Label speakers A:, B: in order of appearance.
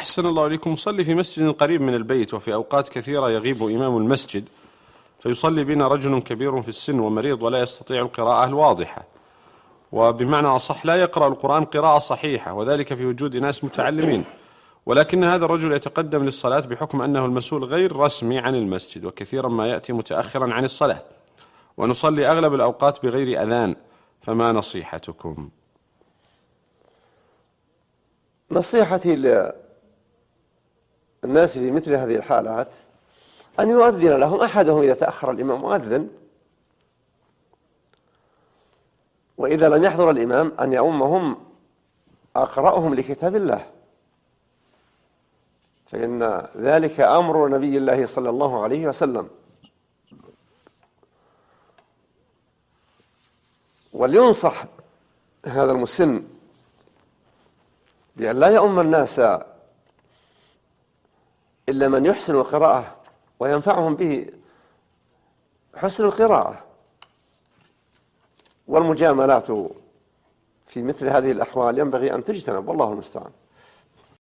A: أحسن الله إليكم. مصلي في مسجد قريب من البيت، وفي أوقات كثيرة يغيب إمام المسجد، فيصلي بنا رجل كبير في السن ومريض ولا يستطيع القراءة الواضحة، وبمعنى أصح لا يقرأ القرآن قراءة صحيحة، وذلك في وجود ناس متعلمين، ولكن هذا الرجل يتقدم للصلاة بحكم أنه المسؤول غير رسمي عن المسجد، وكثيرا ما يأتي متأخرا عن الصلاة، ونصلي أغلب الأوقات بغير أذان، فما نصيحتكم؟
B: نصيحتي للناس في مثل هذه الحالات أن يؤذن لهم أحدهم إذا تأخر الإمام مؤذن، وإذا لم يحضر الإمام أن يؤمهم أقرأهم لكتاب الله، فإن ذلك أمر نبي الله صلى الله عليه وسلم. ولينصح هذا المسن بأن لا يؤم الناس إلا من يحسن القراءة وينفعهم به حسن القراءة، والمجاملات في مثل هذه الأحوال ينبغي أن تجتنب، والله المستعان.